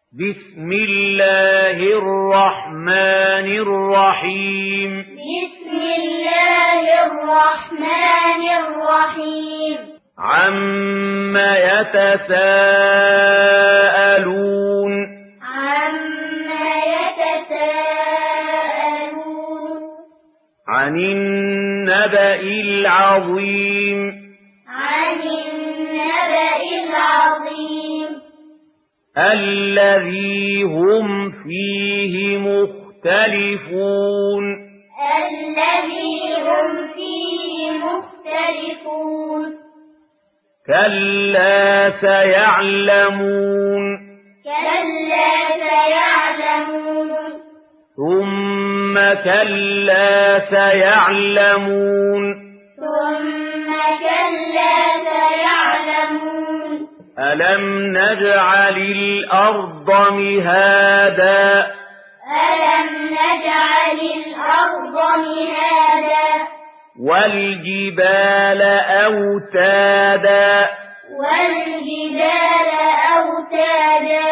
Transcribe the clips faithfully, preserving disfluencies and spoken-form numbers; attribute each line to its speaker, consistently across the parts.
Speaker 1: بسم الله الرحمن الرحيم
Speaker 2: بسم الله الرحمن الرحيم
Speaker 1: عما يتساءلون
Speaker 2: عما يتساءلون
Speaker 1: عن النبأ العظيم
Speaker 2: عن النبأ العظيم
Speaker 1: الذي هم فيه مختلفون
Speaker 2: الذي هم فيه مختلفون
Speaker 1: كلا سيعلمون
Speaker 2: كلا سيعلمون
Speaker 1: ثم كلا سيعلمون
Speaker 2: ثم كلا سيعلمون
Speaker 1: ألم نجعل الأرض مهادا
Speaker 2: ألم نجعل الأرض مهادا
Speaker 1: والجبال أوتادا
Speaker 2: والجبال أوتادا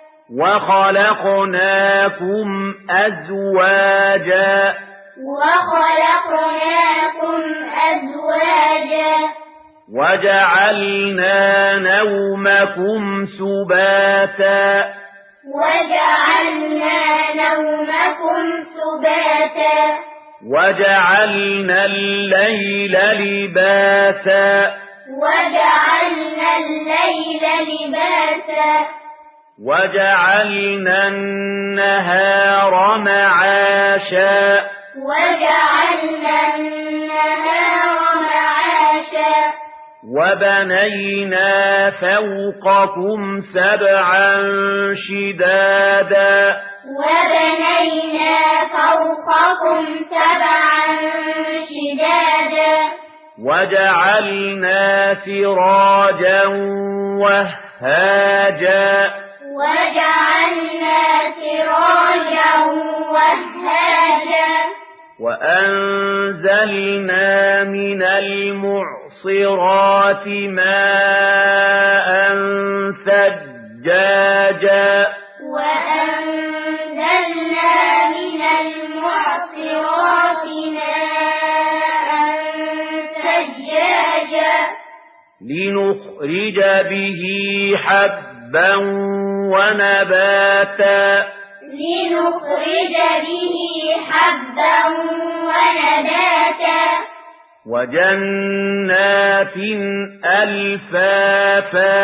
Speaker 1: وخلقناكم أزواجا
Speaker 2: وخلقناكم أزواجا
Speaker 1: وجعلنا نومكم سباتا
Speaker 2: وجعلنا نومكم سباتا
Speaker 1: وجعلنا الليل لباسا
Speaker 2: وجعلنا الليل لباسا
Speaker 1: وجعلنا النهار معاشا
Speaker 2: وجعلنا النهار معاشا
Speaker 1: وبنينا فوقكم سبعا شدادا
Speaker 2: وبنينا فوقكم سبعا شدادا
Speaker 1: وجعلنا سراجا وهاجا
Speaker 2: وجعلنا سراجا وهاجا
Speaker 1: وأنزلنا من المعصرات ماء ثجاجا
Speaker 2: وأنزلنا من المعصرات ماء ثجاجا
Speaker 1: لنخرج به حبا ونباتا
Speaker 2: لنخرج به حبا ونباتا
Speaker 1: وجنات ألفافا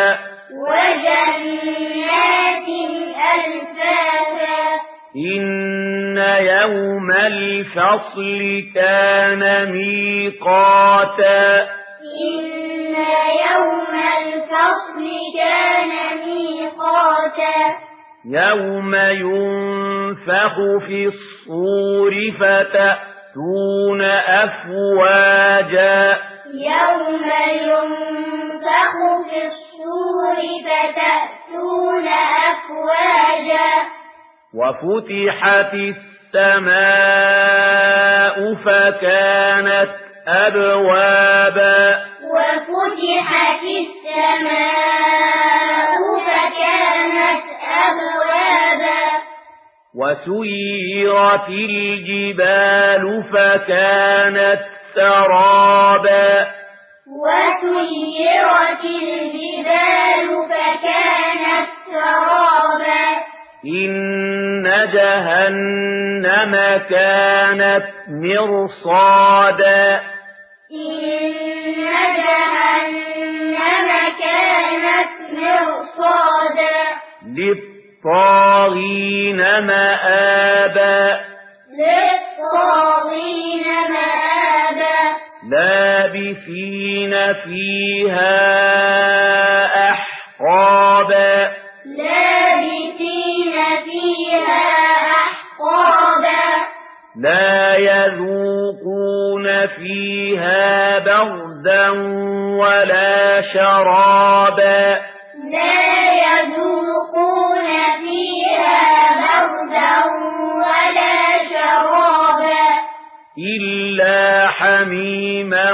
Speaker 2: وجنات ألفافا
Speaker 1: إن يوم الفصل كان ميقاتا
Speaker 2: إن يوم الفصل كان ميقاتا
Speaker 1: يوم ينفخ في الصور فتأتون أفواجا
Speaker 2: يوم ينفخ في الصور فتأتون أفواجا
Speaker 1: وفتحت السماء فكانت أبوابا
Speaker 2: وفتحت السماء فكانت أبوابا
Speaker 1: وسيرت الجبال فكانت سرابا
Speaker 2: وسيرت الجبال فكانت سرابا
Speaker 1: إن جهنم كانت مرصادا
Speaker 2: إن جهنم كانت مرصادا
Speaker 1: للطاغين مآبا
Speaker 2: للطاغين مآبا
Speaker 1: لابثين فيها أحقابا
Speaker 2: لابثين فيها أحقابا
Speaker 1: لا يذوقون فيها بردا ولا شرابا
Speaker 2: لا يذوقون فيها بردا ولا شرابا
Speaker 1: إلا حميما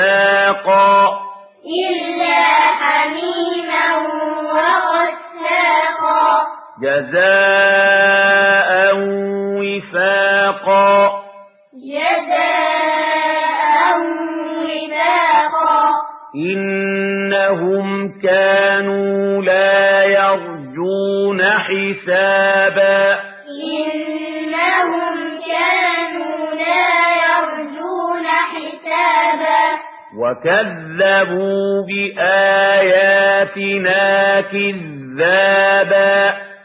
Speaker 1: وغساقا
Speaker 2: إلا حميما وغساقا
Speaker 1: جزاء وفاقا
Speaker 2: جزاء وفاقا
Speaker 1: إنهم كانوا لا يرجون حسابا
Speaker 2: إنهم كانوا لا يرجون حسابا
Speaker 1: وكذبوا بآياتنا كذابا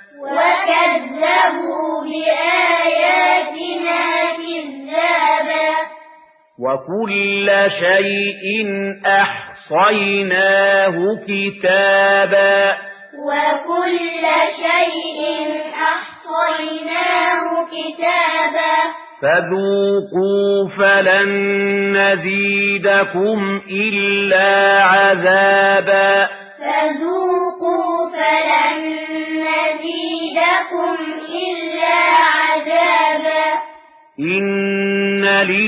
Speaker 2: وكذبوا بآياتنا كذابا
Speaker 1: وكل شيء أحصيناه كتابا
Speaker 2: وكل شيء أحصيناه كتابا
Speaker 1: فذوقوا فلن نزيدكم إلا عذابا
Speaker 2: فذوقوا فلن نزيدكم إلا عذابا
Speaker 1: إن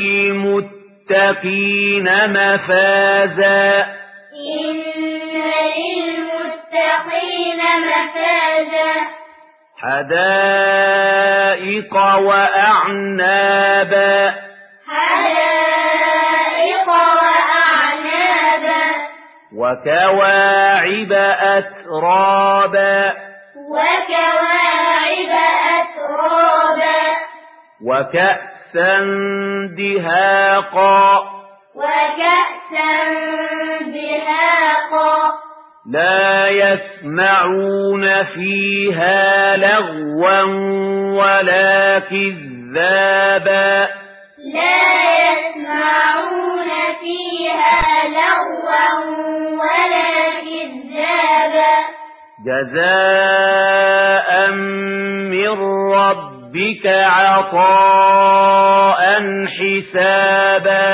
Speaker 1: للمتقين مفازا
Speaker 2: إن للمتقين مفازا
Speaker 1: حدائق وأعنابا
Speaker 2: حدائق وأعنابا
Speaker 1: وكواعب أترابا
Speaker 2: وكواعب أترابا
Speaker 1: وكأسا دهاقا
Speaker 2: وكأسا دهاقا
Speaker 1: لا يسمعون فيها لغوا ولا كذابا
Speaker 2: لا يسمعون فيها لغوا ولا كذابا
Speaker 1: جزاء من ربك عطاء حسابا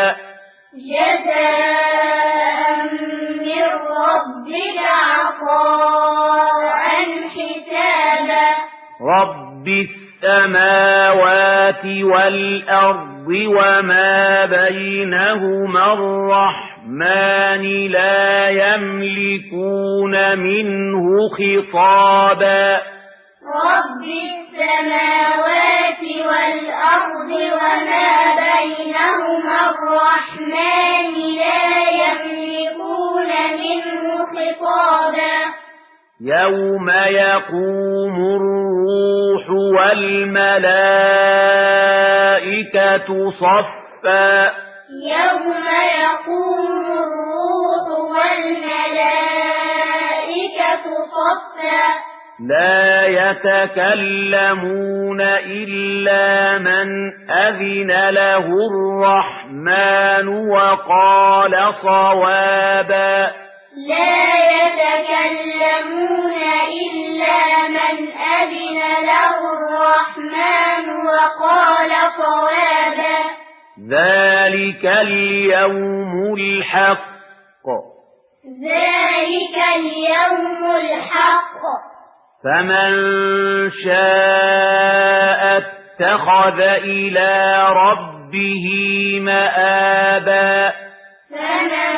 Speaker 2: جزاء من ربك عطاء حسابا
Speaker 1: رب السماوات والأرض وما بينهما الرحمن لا يملكون منه خطابا
Speaker 2: رب السماوات والأرض وما بينهما الرحمن لا يملكون منه خطابا
Speaker 1: يوم يقوم الروح والملائكة صفا
Speaker 2: يوم يقوم الروح والملائكة صفا
Speaker 1: لا يتكلمون إلا من أذن له الرحمن وقال صوابا
Speaker 2: لا يتكلمون إلا من أذن له الرحمن وقال صوابا
Speaker 1: ذلك اليوم الحق
Speaker 2: ذلك اليوم الحق
Speaker 1: فمن شاء اتخذ إلى ربه مآبا
Speaker 2: فمن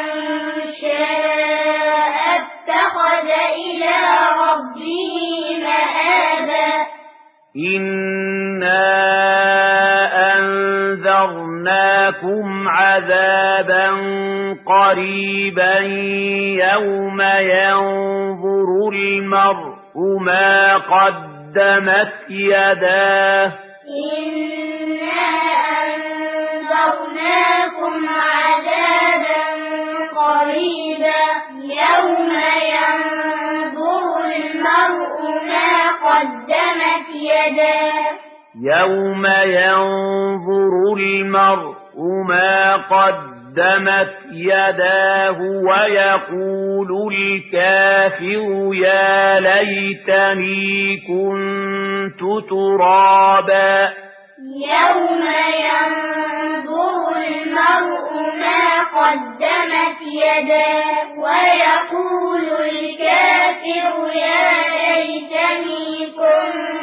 Speaker 2: شاء اتخذ إلى ربه مآبا
Speaker 1: إنا أنذرناكم عذابا قريبا يوم ينظر المرء ما قدمت يداه
Speaker 2: إنا أنذرناكم عذابا قريبا يوم ينظر المرء ما قدمت يداه
Speaker 1: يوم ينظر المرء ما قدمت يداه ويقول الكافر يا ليتني كنت ترابا
Speaker 2: يوم ينظر المرء ما قدمت يداه ويقول الكافر يا ليتني كنت